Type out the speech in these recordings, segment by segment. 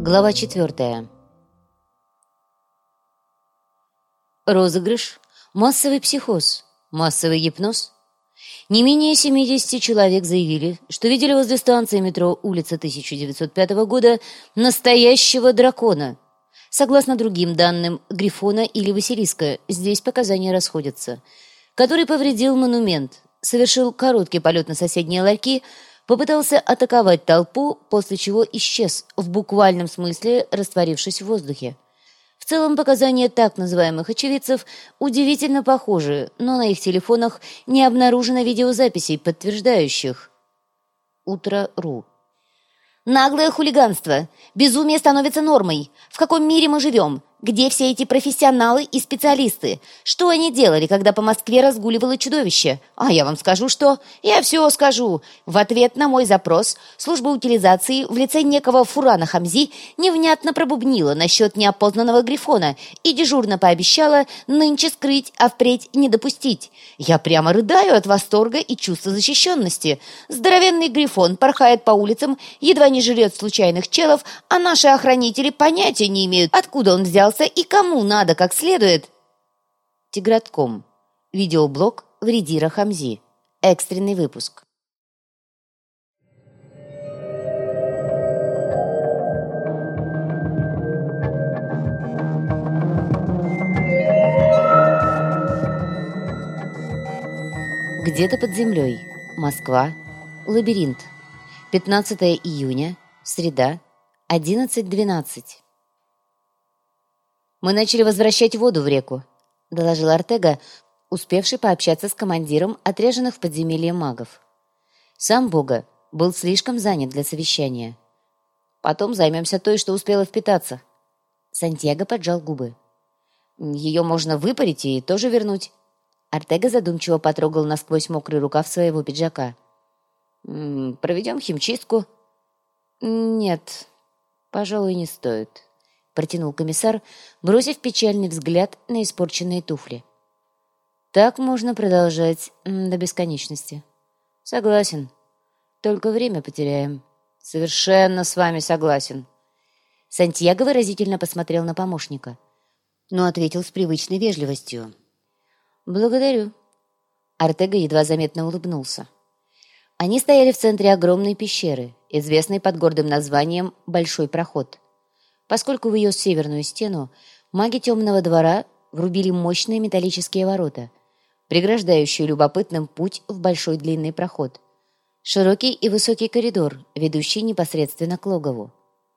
Глава 4. Розыгрыш, массовый психоз, массовый гипноз. Не менее 70 человек заявили, что видели возле станции метро улица 1905 года настоящего дракона. Согласно другим данным, Грифона или Василиска, здесь показания расходятся, который повредил монумент, совершил короткий полет на соседние ларьки, попытался атаковать толпу, после чего исчез, в буквальном смысле растворившись в воздухе. В целом показания так называемых очевидцев удивительно похожи, но на их телефонах не обнаружено видеозаписей, подтверждающих. Утро.ру. Наглое хулиганство. Безумие становится нормой. В каком мире мы живем? Где все эти профессионалы и специалисты? Что они делали, когда по Москве разгуливало чудовище? А я вам скажу, что... Я все скажу. В ответ на мой запрос служба утилизации в лице некого Фурана Хамзи невнятно пробубнила насчет неопознанного Грифона и дежурно пообещала нынче скрыть, а впредь не допустить. Я прямо рыдаю от восторга и чувства защищенности. Здоровенный Грифон порхает по улицам, едва не жрет случайных челов, а наши охранители понятия не имеют, откуда он взялся и кому надо как следует. Тигратком. Видеоблог Вредира Хамзи. Экстренный выпуск. Где-то под землей. Москва. Лабиринт. 15 июня. Среда. 11:12. «Мы начали возвращать воду в реку», — доложил Артега, успевший пообщаться с командиром отряженных в подземелье магов. Сам Бога был слишком занят для совещания. «Потом займемся той, что успела впитаться». Сантьяго поджал губы. «Ее можно выпарить и тоже вернуть». Артега задумчиво потрогал насквозь мокрый рукав своего пиджака. «Проведем химчистку». «Нет, пожалуй, не стоит», — протянул комиссар, бросив печальный взгляд на испорченные туфли. «Так можно продолжать до бесконечности». «Согласен. Только время потеряем». «Совершенно с вами согласен». Сантьяго выразительно посмотрел на помощника, но ответил с привычной вежливостью. «Благодарю». Артега едва заметно улыбнулся. Они стояли в центре огромной пещеры, известной под гордым названием «Большой проход». Поскольку в ее северную стену маги Темного двора врубили мощные металлические ворота, преграждающие любопытным путь в большой длинный проход. Широкий и высокий коридор, ведущий непосредственно к логову.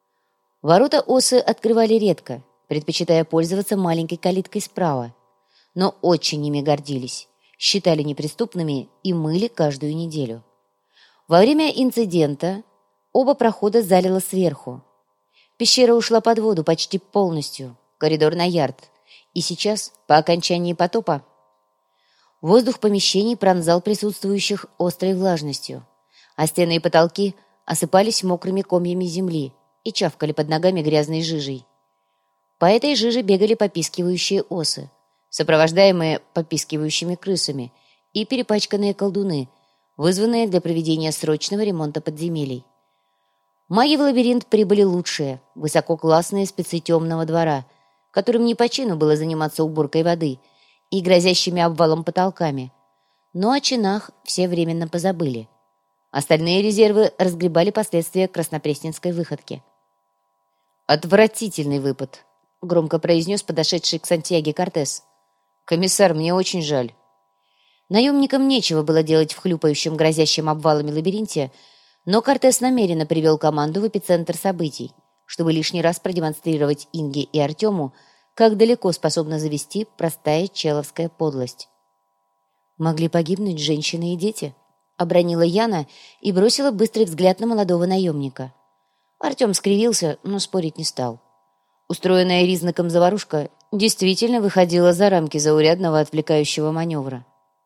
Ворота осы открывали редко, предпочитая пользоваться маленькой калиткой справа, но очень ими гордились, считали неприступными и мыли каждую неделю. Во время инцидента оба прохода залило сверху. Пещера ушла под воду почти полностью, коридор на ярд, и сейчас, по окончании потопа, воздух помещений пронзал присутствующих острой влажностью, а стены и потолки осыпались мокрыми комьями земли и чавкали под ногами грязной жижей. По этой жиже бегали попискивающие осы, сопровождаемые попискивающими крысами, и перепачканные колдуны, вызванные для проведения срочного ремонта подземелий. Маги в лабиринт прибыли лучшие, высококлассные спецы Темного двора, которым не по чину было заниматься уборкой воды и грозящими обвалом потолками. Но о чинах все временно позабыли. Остальные резервы разгребали последствия краснопресненской выходки. «Отвратительный выпад», — громко произнес подошедший к Сантьяго Кортес. «Комиссар, мне очень жаль». Наемникам нечего было делать в хлюпающем, грозящем обвалами лабиринте, но Кортес намеренно привел команду в эпицентр событий, чтобы лишний раз продемонстрировать Инге и Артему, как далеко способна завести простая человская подлость. «Могли погибнуть женщины и дети», — обронила Яна и бросила быстрый взгляд на молодого наемника. Артем скривился, но спорить не стал. Устроенная Ризнаком заварушка действительно выходила за рамки заурядного отвлекающего маневра.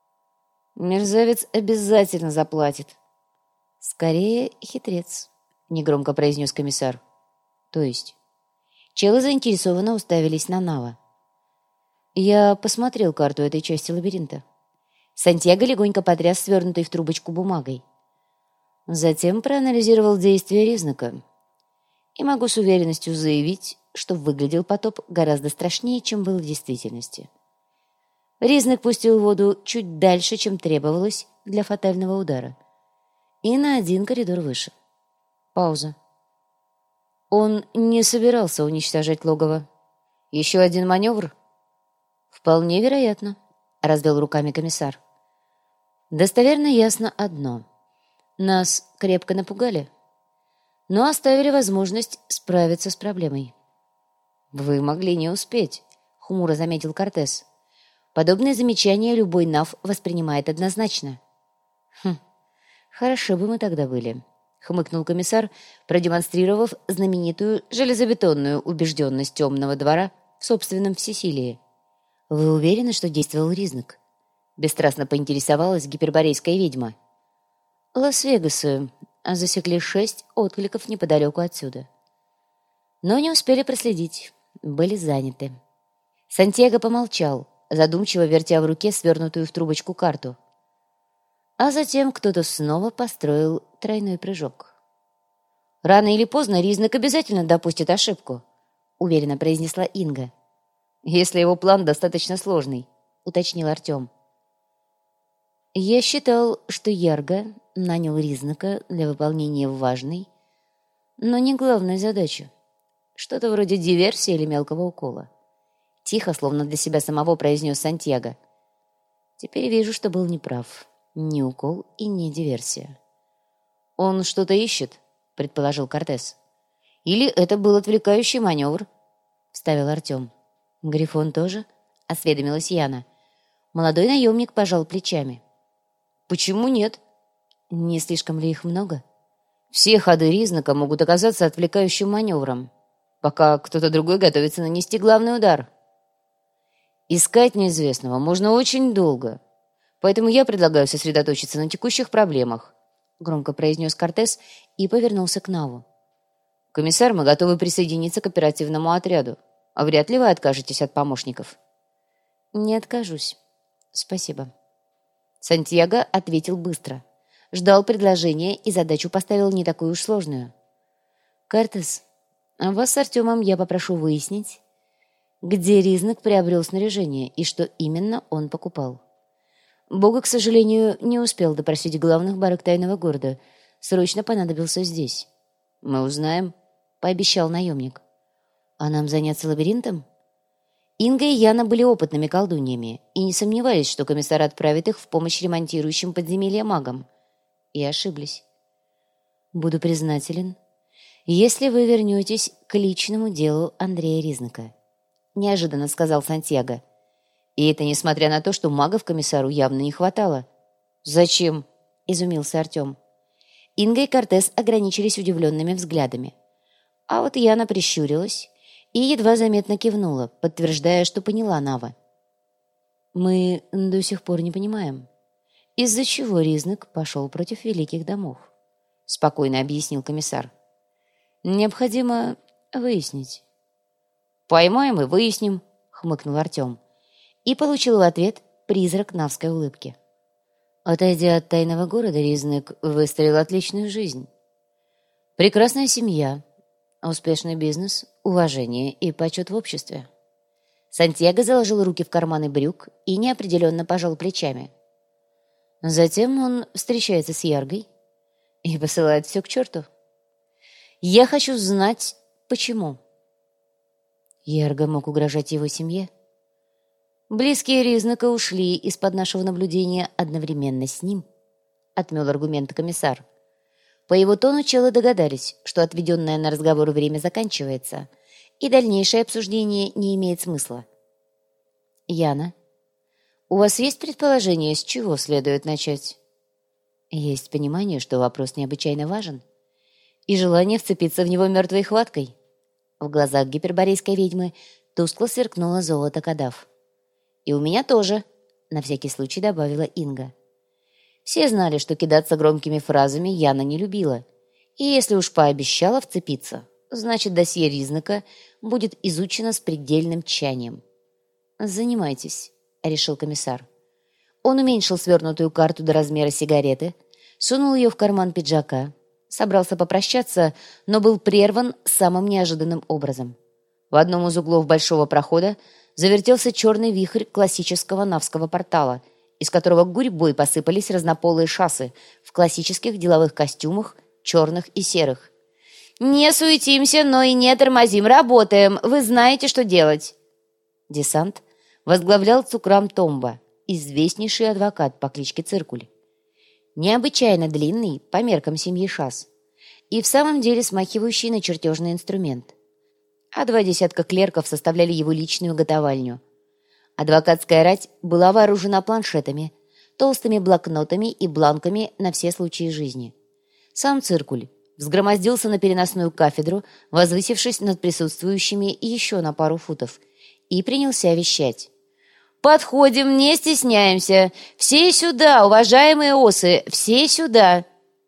«Мерзавец обязательно заплатит». «Скорее хитрец», — негромко произнес комиссар. «То есть?» Челы заинтересованно уставились на Нава. «Я посмотрел карту этой части лабиринта». Сантьяго легонько потряс свернутой в трубочку бумагой. Затем проанализировал действия Ризнака. И могу с уверенностью заявить, что выглядел потоп гораздо страшнее, чем был в действительности. Ризнек пустил воду чуть дальше, чем требовалось для фатального удара, и на один коридор выше. Пауза. Он не собирался уничтожать логово. Еще один маневр? Вполне вероятно, развел руками комиссар. Достоверно ясно одно. Нас крепко напугали, но оставили возможность справиться с проблемой. Вы могли не успеть, хмуро заметил Кортес. Подобные замечания любой нав воспринимает однозначно. Хорошо бы мы тогда были, хмыкнул комиссар, продемонстрировав знаменитую железобетонную убежденность темного двора в собственном всесилии. Вы уверены, что действовал Ризнек? Бесстрастно поинтересовалась гиперборейская ведьма. Лас-Вегасы засекли 6 откликов неподалеку отсюда. Но не успели проследить, были заняты. Сантьяго помолчал, задумчиво вертя в руке свернутую в трубочку карту. А затем кто-то снова построил тройной прыжок. «Рано или поздно Ризнек обязательно допустит ошибку», — уверенно произнесла Инга. «Если его план достаточно сложный», — уточнил Артем. «Я считал, что Ярго нанял Ризнека для выполнения важной, но не главной задачи. Что-то вроде диверсии или мелкого укола». Тихо, словно для себя самого, произнес Сантьяго. «Теперь вижу, что был неправ. Ни укол и ни диверсия». «Он что-то ищет», — предположил Кортес. «Или это был отвлекающий маневр», — вставил Артем. «Грифон тоже?» — осведомилась Яна. Молодой наемник пожал плечами. «Почему нет? Не слишком ли их много? Все ходы Ризнека могут оказаться отвлекающим маневром, пока кто-то другой готовится нанести главный удар. Искать неизвестного можно очень долго, поэтому я предлагаю сосредоточиться на текущих проблемах», — громко произнес Кортес и повернулся к Наву. «Комиссар, мы готовы присоединиться к оперативному отряду, а вряд ли вы откажетесь от помощников». «Не откажусь. Спасибо». Сантьяго ответил быстро. Ждал предложения и задачу поставил не такую уж сложную. «Кортес, а вас с Артемом я попрошу выяснить, где Ризнек приобрел снаряжение и что именно он покупал. Бога, к сожалению, не успел допросить главных барыг тайного города. Срочно понадобился здесь». «Мы узнаем», — пообещал наемник. «А нам заняться лабиринтом?» Инга и Яна были опытными колдуньями и не сомневались, что комиссар отправит их в помощь ремонтирующим подземелья магам. И ошиблись. «Буду признателен, если вы вернетесь к личному делу Андрея Ризнека», — неожиданно сказал Сантьяго. И это несмотря на то, что магов комиссару явно не хватало. «Зачем?» — изумился Артем. Инга и Кортес ограничились удивленными взглядами. А вот Яна прищурилась и едва заметно кивнула, подтверждая, что поняла Нава. «Мы до сих пор не понимаем, из-за чего Ризнек пошел против великих домов», — спокойно объяснил комиссар. «Необходимо выяснить». «Поймаем и выясним», — хмыкнул Артем. И получил в ответ призрак навской улыбки. Отойдя от тайного города, Ризнек выстроил отличную жизнь. Прекрасная семья, успешный бизнес, уважение и почет в обществе. Сантьяго заложил руки в карманы брюк и неопределенно пожал плечами. Затем он встречается с Яргой и посылает все к черту. Я хочу знать, почему. Ярга мог угрожать его семье. Близкие Ризнека ушли из-под нашего наблюдения одновременно с ним, отмел аргумент комиссар. По его тону челы догадались, что отведенное на разговор время заканчивается, и дальнейшее обсуждение не имеет смысла. «Яна, у вас есть предположение, с чего следует начать?» Есть понимание, что вопрос необычайно важен, и желание вцепиться в него мертвой хваткой. В глазах гиперборейской ведьмы тускло сверкнуло золото кадав. «И у меня тоже», — на всякий случай добавила Инга. Все знали, что кидаться громкими фразами Яна не любила, и если уж пообещала вцепиться, значит, досье Ризнека будет изучено с предельным тщанием. «Занимайтесь», — решил комиссар. Он уменьшил свернутую карту до размера сигареты, сунул ее в карман пиджака, собрался попрощаться, но был прерван самым неожиданным образом. В одном из углов большого прохода завертелся черный вихрь классического навского портала, из которого гурьбой посыпались разнополые шассы в классических деловых костюмах, черных и серых. «Не суетимся, но и не тормозим, работаем, вы знаете, что делать!» Десант возглавлял Цукрам Томба, известнейший адвокат по кличке Циркуль. Необычайно длинный по меркам семьи Шас и в самом деле смахивающий на чертежный инструмент. А 2 десятка клерков составляли его личную готовальню. Адвокатская рать была вооружена планшетами, толстыми блокнотами и бланками на все случаи жизни. Сам Циркуль взгромоздился на переносную кафедру, возвысившись над присутствующими еще на пару футов, и принялся вещать. «Подходим, не стесняемся! Все сюда, уважаемые осы, все сюда!»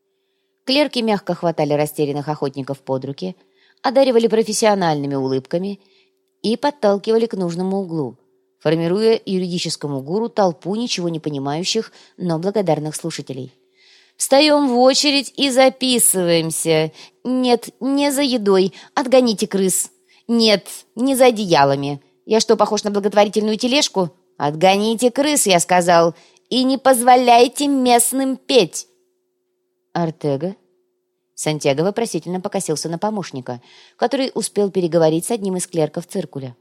Клерки мягко хватали растерянных охотников под руки, одаривали профессиональными улыбками и подталкивали к нужному углу, формируя юридическому гуру толпу ничего не понимающих, но благодарных слушателей. «Встаем в очередь и записываемся. Нет, не за едой, отгоните крыс. Нет, не за одеялами. Я что, похож на благотворительную тележку? Отгоните крыс, я сказал, и не позволяйте местным петь!» «Артега?» Сантьяго вопросительно покосился на помощника, который успел переговорить с одним из клерков Циркуля.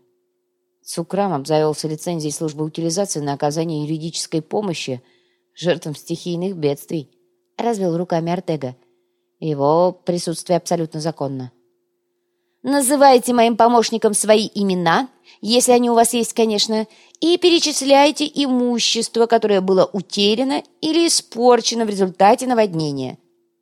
Цукрам обзавелся лицензией службы утилизации на оказание юридической помощи жертвам стихийных бедствий. Развел руками Артега. Его присутствие абсолютно законно. «Называйте моим помощникам свои имена, если они у вас есть, конечно, и перечисляйте имущество, которое было утеряно или испорчено в результате наводнения.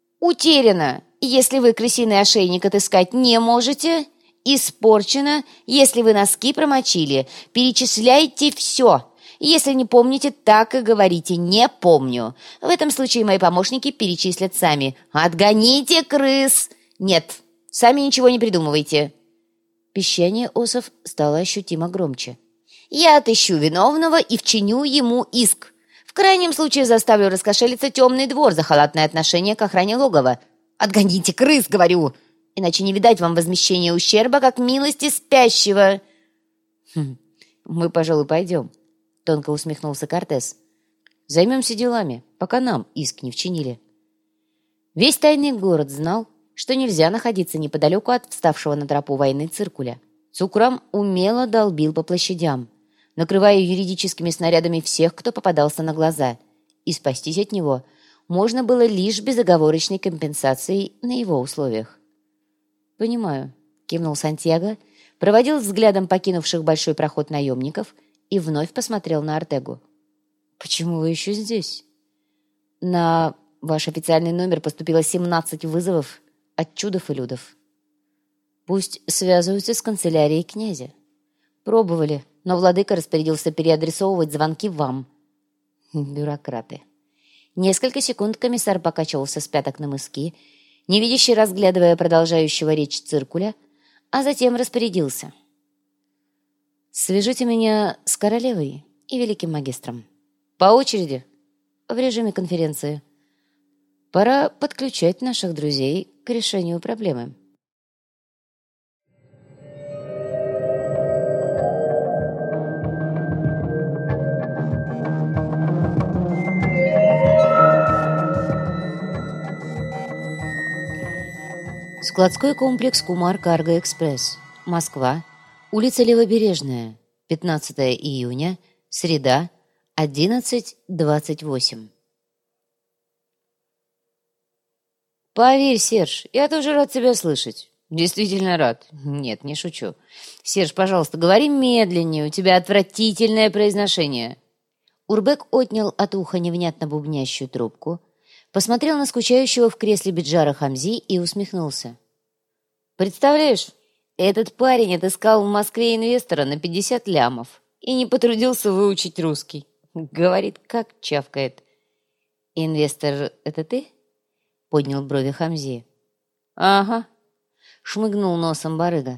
Утеряно, если вы крысиный ошейник отыскать не можете. Испорчено, если вы носки промочили. Перечисляйте все. Если не помните, так и говорите «не помню». В этом случае мои помощники перечислят сами. «Отгоните крыс!» «Нет, сами ничего не придумывайте». Пищание осов стало ощутимо громче. «Я отыщу виновного и вчиню ему иск. В крайнем случае заставлю раскошелиться темный двор за халатное отношение к охране логова. Отгоните крыс, говорю, иначе не видать вам возмещения ущерба, как милости спящего». «Мы, пожалуй, пойдем», — тонко усмехнулся Кортес. «Займемся делами, пока нам иск не вчинили». Весь тайный город знал, что нельзя находиться неподалеку от вставшего на тропу войны Циркуля. Цукрам умело долбил по площадям, накрывая юридическими снарядами всех, кто попадался на глаза, и спастись от него можно было лишь безоговорочной компенсацией на его условиях. «Понимаю», — кивнул Сантьяго, проводил взглядом покинувших большой проход наемников и вновь посмотрел на Артегу. «Почему вы еще здесь?» «На ваш официальный номер поступило 17 вызовов от чудов и людов. Пусть связываются с канцелярией князя. Пробовали, но владыка распорядился переадресовывать звонки вам». «Бюрократы». Несколько секунд комиссар покачивался с пяток на мыски, невидяще разглядывая продолжающего речь Циркуля, а затем распорядился. «Свяжите меня с королевой и великим магистром. По очереди, в режиме конференции. Пора подключать наших друзей к решению проблемы». Складской комплекс «Кумар Карго Экспресс», Москва, улица Левобережная, 15 июня, среда, 11:28. «Поверь, Серж, я тоже рад тебя слышать. Действительно рад. Нет, не шучу. Серж, пожалуйста, говори медленнее, у тебя отвратительное произношение». Урбек отнял от уха невнятно бубнящую трубку, посмотрел на скучающего в кресле Биджара Хамзи и усмехнулся. «Представляешь, этот парень отыскал в Москве инвестора на 50 лямов и не потрудился выучить русский. Говорит, как чавкает». «Инвестор — это ты?» — поднял брови Хамзи. «Ага», — шмыгнул носом барыга.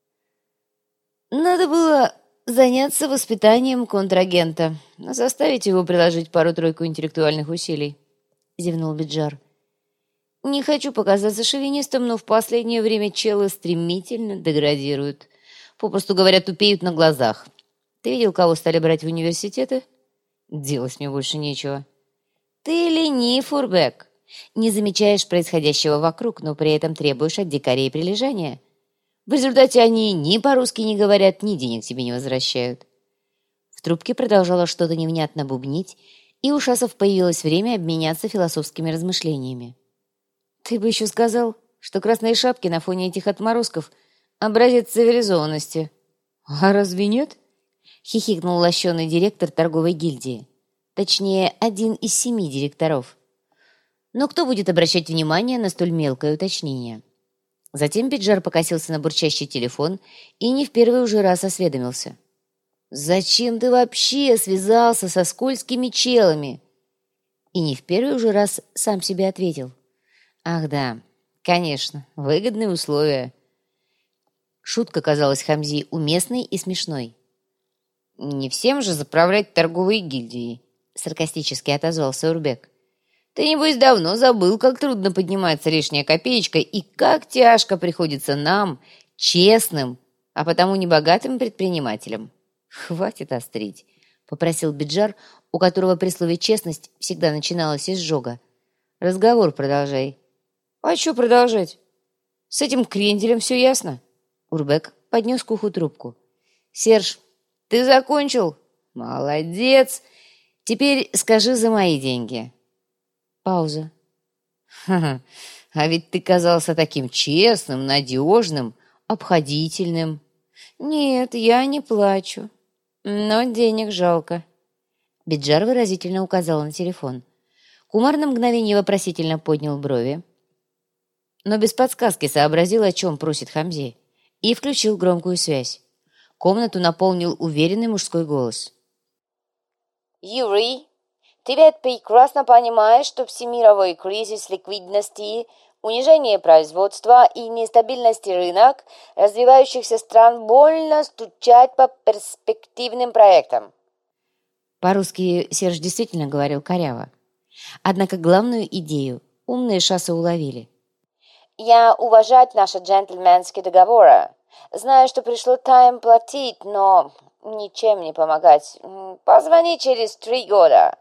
«Надо было заняться воспитанием контрагента, заставить его приложить пару-тройку интеллектуальных усилий», — зевнул Биджар. Не хочу показаться шовинистом, но в последнее время челы стремительно деградируют. Попросту говоря, тупеют на глазах. Ты видел, кого стали брать в университеты? Делать мне больше нечего. Ты ленив, Урбек. Не замечаешь происходящего вокруг, но при этом требуешь от дикарей прилежания. В результате они ни по-русски не говорят, ни денег тебе не возвращают. В трубке продолжала что-то невнятно бубнить, и у Шасов появилось время обменяться философскими размышлениями. Ты бы еще сказал, что красные шапки на фоне этих отморозков — образец цивилизованности. А разве нет? Хихикнул лощеный директор торговой гильдии. Точнее, один из 7 директоров. Но кто будет обращать внимание на столь мелкое уточнение? Затем Биджар покосился на бурчащий телефон и не в первый уже раз осведомился. «Зачем ты вообще связался со скользкими челами?» И не в первый уже раз сам себе ответил. «Ах да, конечно, выгодные условия». Шутка казалась Хамзи уместной и смешной. «Не всем же заправлять торговые гильдии», — саркастически отозвался Урбек. «Ты, небось, давно забыл, как трудно поднимается лишняя копеечка и как тяжко приходится нам, честным, а потому небогатым предпринимателям». «Хватит острить», — попросил Биджар, у которого при слове «честность» всегда начиналась изжога. «Разговор продолжай». «А что продолжать? С этим кренделем все ясно?» Урбек поднес к уху трубку. «Серж, ты закончил? Молодец! Теперь скажи за мои деньги». Пауза. «Ха-ха, а ведь ты казался таким честным, надежным, обходительным». «Нет, я не плачу, но денег жалко». Биджар выразительно указал на телефон. Кумар на мгновение вопросительно поднял брови, но без подсказки сообразил, о чем просит Хамзи, и включил громкую связь. Комнату наполнил уверенный мужской голос. «Юрий, ты ведь прекрасно понимаешь, что всемировой кризис ликвидности, унижение производства и нестабильность рынок развивающихся стран больно стучат по перспективным проектам». По-русски Серж действительно говорил коряво. Однако главную идею умные шассы уловили. «Я уважать наши джентльменские договоры. Знаю, что пришло тайм платить, но ничем не помогать. Позвони через 3 года».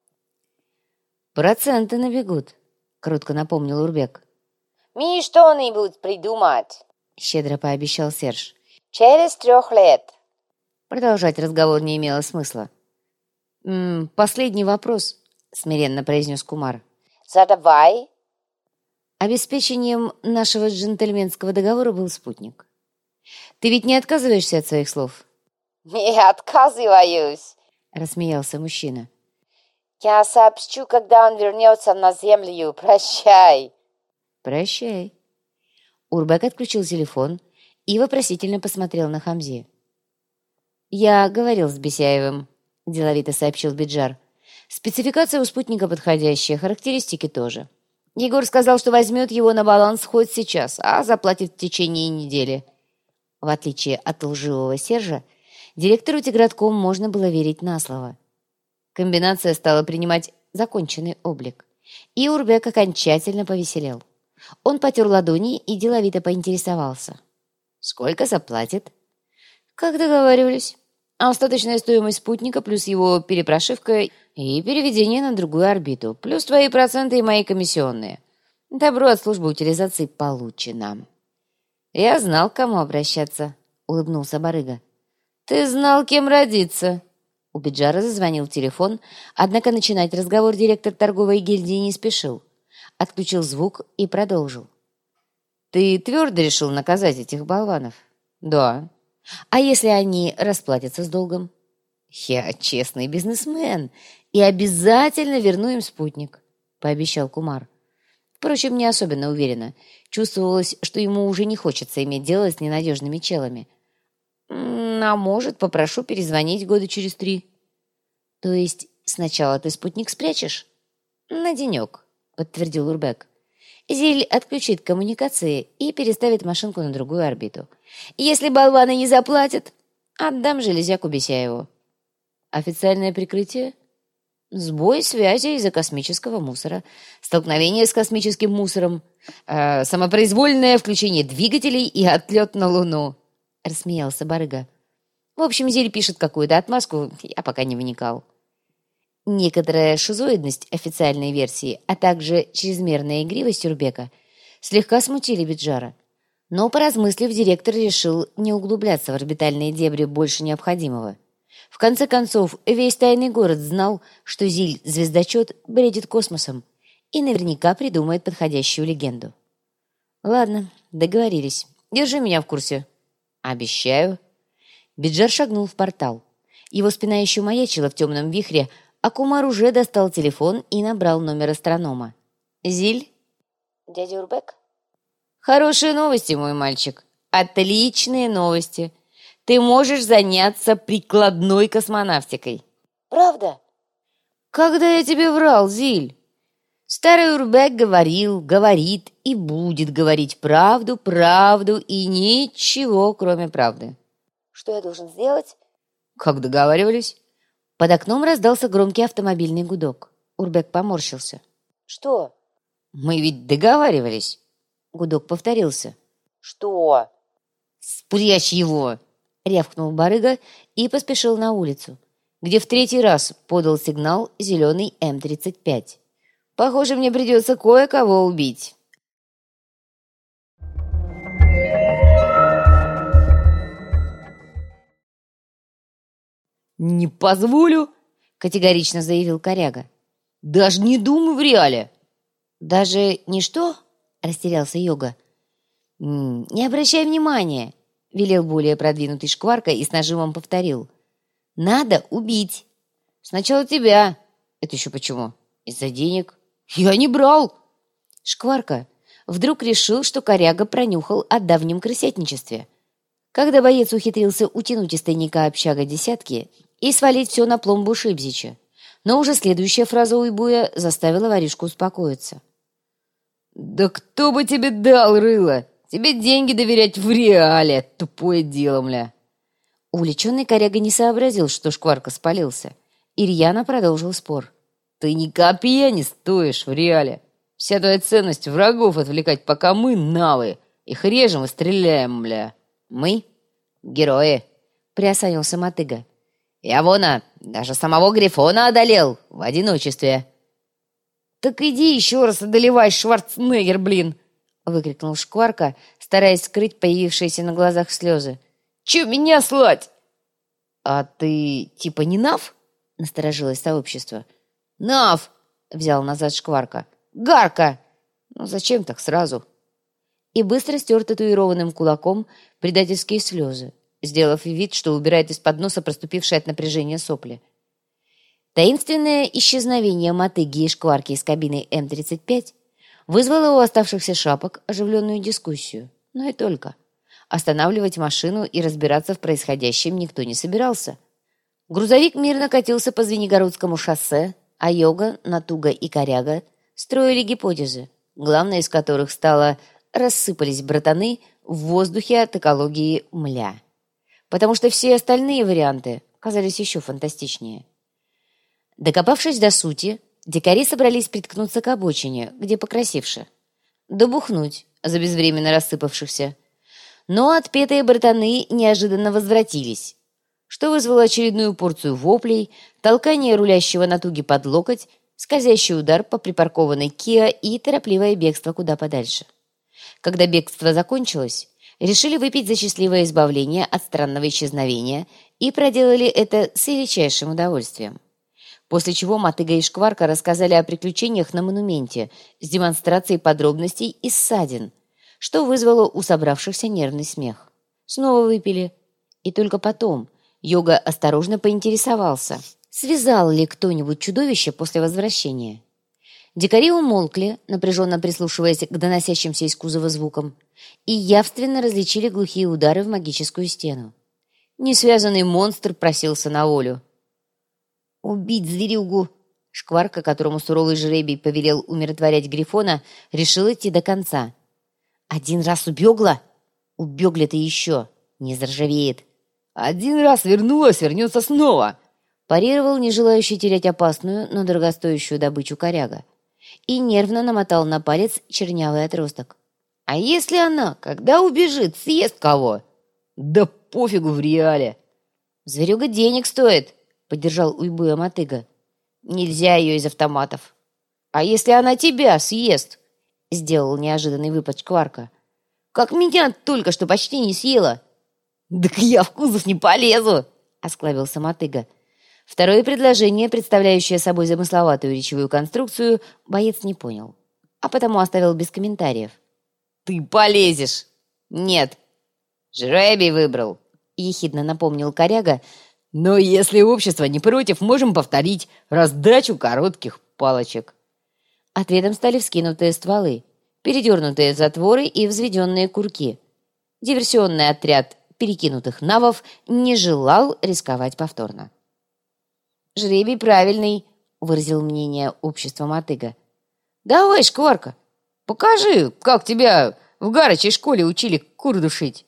«Проценты набегут», — кротко напомнил Урбек. «Мне что-нибудь придумать», — щедро пообещал Серж. «через 3 лет». Продолжать разговор не имело смысла. «Последний вопрос», — смиренно произнес Кумар. «Задавай». Обеспечением нашего джентльменского договора был спутник. Ты ведь не отказываешься от своих слов? «Не отказываюсь», — рассмеялся мужчина. «Я сообщу, когда он вернется на землю. Прощай». «Прощай». Урбек отключил телефон и вопросительно посмотрел на Хамзи. «Я говорил с Бесяевым», — деловито сообщил Биджар. «Спецификация у спутника подходящая, характеристики тоже. Егор сказал, что возьмет его на баланс хоть сейчас, а заплатит в течение недели». В отличие от лживого Сержа, директору Тигратком можно было верить на слово. Комбинация стала принимать законченный облик, и Урбек окончательно повеселел. Он потер ладони и деловито поинтересовался. «Сколько заплатит?» «Как договаривались. Остаточная стоимость спутника плюс его перепрошивка и переведение на другую орбиту, плюс твои проценты и мои комиссионные. Добро от службы утилизации получено». «Я знал, к кому обращаться», — улыбнулся барыга. «Ты знал, кем родиться». У Биджара зазвонил телефон, однако начинать разговор директор торговой гильдии не спешил. Отключил звук и продолжил. «Ты твердо решил наказать этих болванов?» «Да». «А если они расплатятся с долгом?» «Я честный бизнесмен и обязательно верну им спутник», — пообещал Кумар. Впрочем, не особенно уверенно. Чувствовалось, что ему уже не хочется иметь дело с ненадежными челами. «А может, попрошу перезвонить года через 3». «То есть сначала ты спутник спрячешь?» «На денек», — подтвердил Урбек. «Зиль отключит коммуникации и переставит машинку на другую орбиту. Если болваны не заплатят, отдам железяку Бесяеву». «Официальное прикрытие?» Сбой связи из-за космического мусора, столкновение с космическим мусором, самопроизвольное включение двигателей и отлет на Луну», — рассмеялся барыга. «В общем, Зиль пишет какую-то отмазку, я пока не вникал». Некоторая шизоидность официальной версии, а также чрезмерная игривость Урбека слегка смутили Биджара. Но, поразмыслив, директор решил не углубляться в орбитальные дебри больше необходимого. В конце концов, весь тайный город знал, что Зиль-звездочет бредит космосом и наверняка придумает подходящую легенду. «Ладно, договорились. Держи меня в курсе». «Обещаю». Биджар шагнул в портал. Его спина еще маячила в темном вихре, а Кумар уже достал телефон и набрал номер астронома. «Зиль?» «Дядя Урбек?» «Хорошие новости, мой мальчик. Отличные новости. Ты можешь заняться прикладной космонавтикой». «Правда?» «Когда я тебе врал, Зиль?» Старый Урбек говорил, говорит и будет говорить правду, правду и ничего, кроме правды. «Что я должен сделать?» Как договаривались. Под окном раздался громкий автомобильный гудок. Урбек поморщился. «Что?» «Мы ведь договаривались». Гудок повторился. «Что?» «Спрячь его!» — рявкнул барыга и поспешил на улицу, где в третий раз подал сигнал зеленый М-35. «Похоже, мне придется кое-кого убить». «Не позволю!» — категорично заявил коряга. «Даже не думай в реале!» «Даже не что?» — растерялся Йога. «Не обращай внимания!» — велел более продвинутый шкварка и с нажимом повторил. «Надо убить!» «Сначала тебя!» «Это еще почему?» «Из-за денег!» «Я не брал!» Шкварка вдруг решил, что коряга пронюхал о давнем крысятничестве. Когда боец ухитрился утянуть из тайника общага десятки и свалить все на пломбу Шибзича, но уже следующая фраза Уйбуя заставила воришку успокоиться. «Да кто бы тебе дал, рыло? Тебе деньги доверять в реале, тупое дело, мля!» Увлеченный коряга не сообразил, что шкварка спалился, и рьяно продолжил спор. «Ты ни копья не стоишь в реале. Вся твоя ценность врагов отвлекать, пока мы, навы, их режем и стреляем, мля». «Мы? Герои!» — приосанился мотыга. «Я вон, даже самого Грифона одолел в одиночестве». «Так иди еще раз одолевай, Шварценеггер, блин!» — выкрикнул шкварка, стараясь скрыть появившиеся на глазах слезы. «Че меня слать?» «А ты типа не Нав?» — насторожилось сообщество. «Нав!» — взял назад шкварка. «Гарка!» «Ну зачем так сразу?» И быстро стер татуированным кулаком предательские слезы, сделав вид, что убирает из-под носа проступившие от напряжения сопли. Таинственное исчезновение мотыги и шкварки из кабины М-35 вызвало у оставшихся шапок оживленную дискуссию, но и только. Останавливать машину и разбираться в происходящем никто не собирался. Грузовик мирно катился по Звенигородскому шоссе, а Йога, Натуга и Коряга строили гипотезы, главной из которых стала «рассыпались братаны в воздухе от экологии мля», потому что все остальные варианты казались еще фантастичнее. Докопавшись до сути, дикари собрались приткнуться к обочине, где покрасивше, добухнуть за безвременно рассыпавшихся. Но отпетые братаны неожиданно возвратились, что вызвало очередную порцию воплей, толкание рулящего Натуги под локоть, скользящий удар по припаркованной Киа и торопливое бегство куда подальше. Когда бегство закончилось, решили выпить за счастливое избавление от странного исчезновения и проделали это с величайшим удовольствием. После чего Мотыга и Шкварка рассказали о приключениях на монументе с демонстрацией подробностей и ссадин, что вызвало у собравшихся нервный смех. Снова выпили. И только потом Йога осторожно поинтересовался, связал ли кто-нибудь чудовище после возвращения. Дикари умолкли, напряженно прислушиваясь к доносящимся из кузова звукам, и явственно различили глухие удары в магическую стену. Несвязанный монстр просился на волю. «Убить зверюгу!» Шкварка, которому суровый жребий повелел умиротворять Грифона, решил идти до конца. «Один раз убегла? Убегли-то еще! Не заржавеет!» «Один раз вернулась, вернется снова!» Парировал не желающий терять опасную, но дорогостоящую добычу коряга. И нервно намотал на палец чернявый отросток. «А если она, когда убежит, съест кого?» «Да пофигу в реале!» «Зверюга денег стоит», — поддержал Уйбуя мотыга. «Нельзя ее из автоматов». «А если она тебя съест?» — сделал неожиданный выпад Шкварка. «Как меня только что почти не съела». «Так я в кузов не полезу!» — осклабился мотыга. Второе предложение, представляющее собой замысловатую речевую конструкцию, боец не понял, а потому оставил без комментариев. «Ты полезешь!» «Нет!» «Жребий выбрал!» — ехидно напомнил коряга. «Но если общество не против, можем повторить раздачу коротких палочек». Ответом стали вскинутые стволы, передернутые затворы и взведенные курки. Диверсионный отряд перекинутых навов не желал рисковать повторно. «Жребий правильный», — выразил мнение общества мотыга. «Давай, Шкварка, покажи, как тебя в гарочей школе учили кур душить».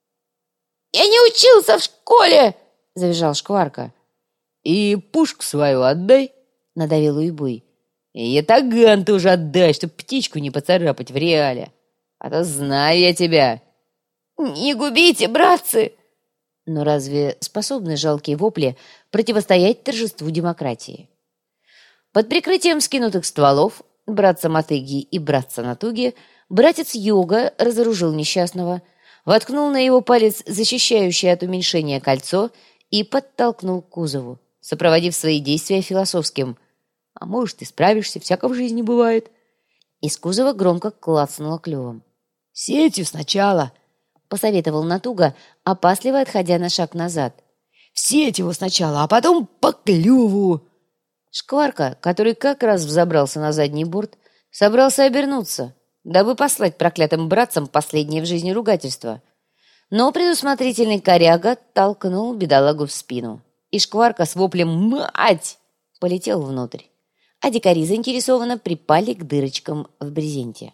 «Я не учился в школе!» — завизжал Шкварка. «И пушку свою отдай», — надавил Уйбуй. «И ятаган тоже отдай, чтоб птичку не поцарапать в реале. А то знаю я тебя». «Не губите, братцы!» Но разве способны жалкие вопли противостоять торжеству демократии? Под прикрытием скинутых стволов братца Мотыги и братца Натуги братец Йога разоружил несчастного, воткнул на его палец защищающее от уменьшения кольцо и подтолкнул к кузову, сопроводив свои действия философским: «А может, ты справишься, всяко в жизни бывает». Из кузова громко клацнуло клювом. «Сетью сначала», — посоветовал Натуга, опасливо отходя на шаг назад. «В сеть его сначала, а потом по клюву». Шкварка, который как раз взобрался на задний борт, собрался обернуться, дабы послать проклятым братцам последнее в жизни ругательство. Но предусмотрительный коряга толкнул бедолагу в спину, и Шкварка с воплем «Мать!» полетел внутрь, а дикари заинтересованно припали к дырочкам в брезенте.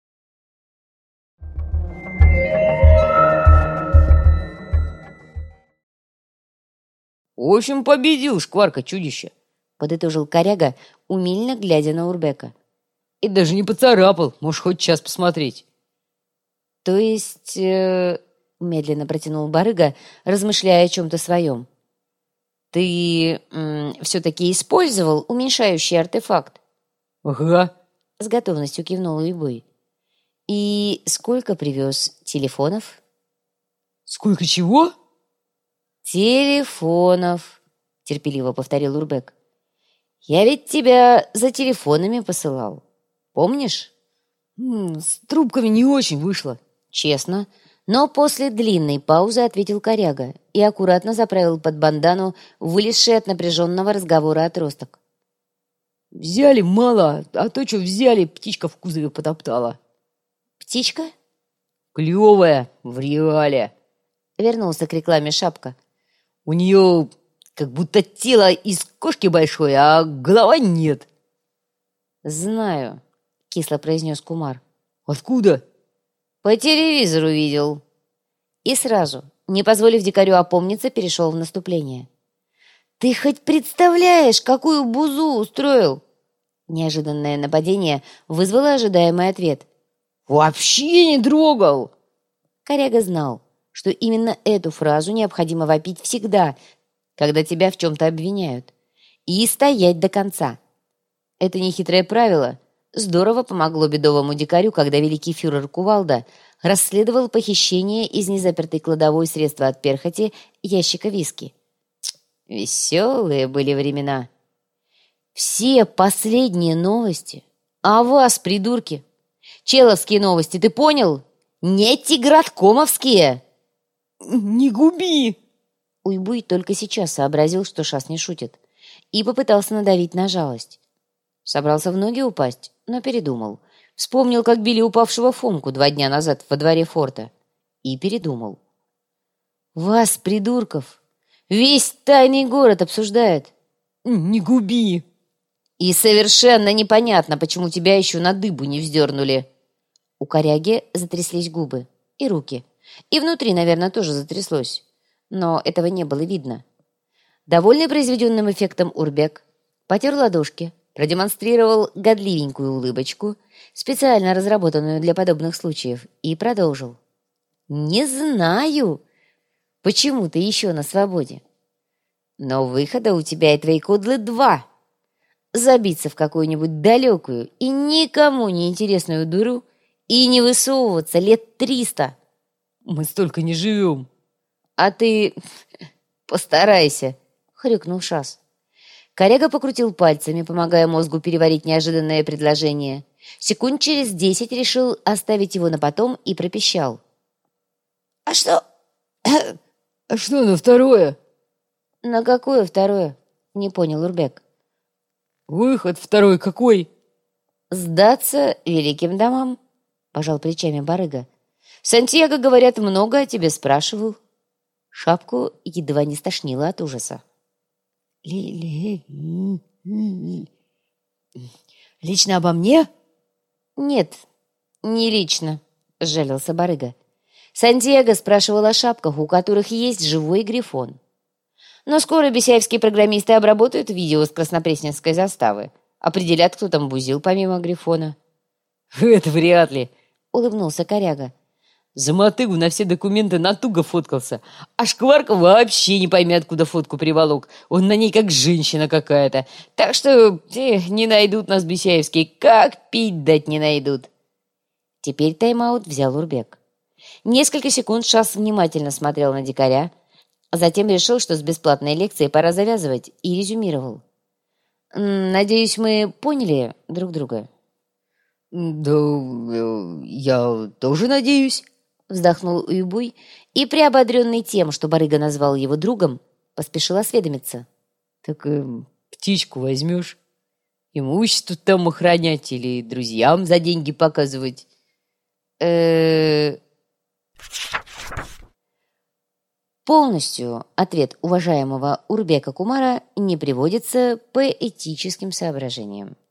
«В общем, победил Шкварка-чудище», — подытожил коряга, умильно глядя на Урбека. «И даже не поцарапал, можешь хоть час посмотреть». «То есть...» — медленно протянул барыга, размышляя о чем-то своем. «Ты все-таки использовал уменьшающий артефакт?» «Ага», — с готовностью кивнул Уйбуй. «И сколько привез телефонов?» «Сколько чего?» «Телефонов», — терпеливо повторил Урбек. «Я ведь тебя за телефонами посылал. Помнишь?» «С трубками не очень вышло». «Честно». Но после длинной паузы ответил коряга и аккуратно заправил под бандану вылезший от напряженного разговора отросток. «Взяли мало, а то, что взяли, птичка в кузове потоптала». «Птичка?» «Клевая, в реале», — вернулся к рекламе Шапка. «У нее как будто тело из кошки большое, а голова нет». «Знаю», — кисло произнес Кумар. «Откуда?» «По телевизору видел». И сразу, не позволив дикарю опомниться, перешел в наступление. «Ты хоть представляешь, какую бузу устроил?» Неожиданное нападение вызвало ожидаемый ответ. «Вообще не трогал!» Коряга знал, что именно эту фразу необходимо вопить всегда, когда тебя в чем-то обвиняют, и стоять до конца. Это нехитрое правило здорово помогло бедовому дикарю, когда великий фюрер Кувалда расследовал похищение из незапертой кладовой средства от перхоти ящика виски. Веселые были времена. Все последние новости о вас, придурки. Человские новости, ты понял? Не тиграткомовские. Не губи. Уйбуй только сейчас сообразил, что Шас не шутит, и попытался надавить на жалость. Собрался в ноги упасть, но передумал. Вспомнил, как били упавшего Фомку 2 дня назад во дворе форта. И передумал. «Вас, придурков, весь тайный город обсуждает». «Не губи». «И совершенно непонятно, почему тебя еще на дыбу не вздернули». У коряги затряслись губы и руки. И внутри, наверное, тоже затряслось. Но этого не было видно. Довольный произведенным эффектом Урбек потер ладошки, продемонстрировал годливенькую улыбочку, специально разработанную для подобных случаев, и продолжил. «Не знаю, почему ты еще на свободе. Но выхода у тебя и твоей кодлы два. Забиться в какую-нибудь далекую и никому не интересную дыру и не высовываться лет 300. Мы столько не живем. А ты постарайся», — хрюкнул Шас. Коряга покрутил пальцами, помогая мозгу переварить неожиданное предложение. Секунд через 10 решил оставить его на потом и пропищал. «А что?» А что на второе? «На какое второе?» — не понял Урбек. Выход второй какой? «Сдаться великим домам», — пожал плечами барыга. «Сантьяго, говорят, много о тебе спрашивал». Шапку едва не стошнило от ужаса. Лично обо мне? «Нет, не лично», — сжалился барыга. «Сантьяго спрашивал о шапках, у которых есть живой грифон. Но скоро бесяевские программисты обработают видео с краснопресненской заставы. Определят, кто там бузил помимо грифона». Это вряд ли, — улыбнулся коряга. За мотыгу на все документы натуго фоткался. А Шкварка вообще не пойми, откуда фотку приволок. Он на ней как женщина какая-то. Так что не найдут нас бесяевские. Как пить дать не найдут. Теперь тайм-аут взял Урбек. Несколько секунд Шас внимательно смотрел на дикаря, а затем решил, что с бесплатной лекцией пора завязывать, и резюмировал. «Надеюсь, мы поняли друг друга?» Да, я тоже надеюсь. Вздохнул Уйбуй и, приободренный тем, что барыга назвал его другом, поспешил осведомиться. Так птичку возьмешь? Имущество там охранять или друзьям за деньги показывать? Полностью ответ уважаемого Урбека Кумара не приводится по этическим соображениям.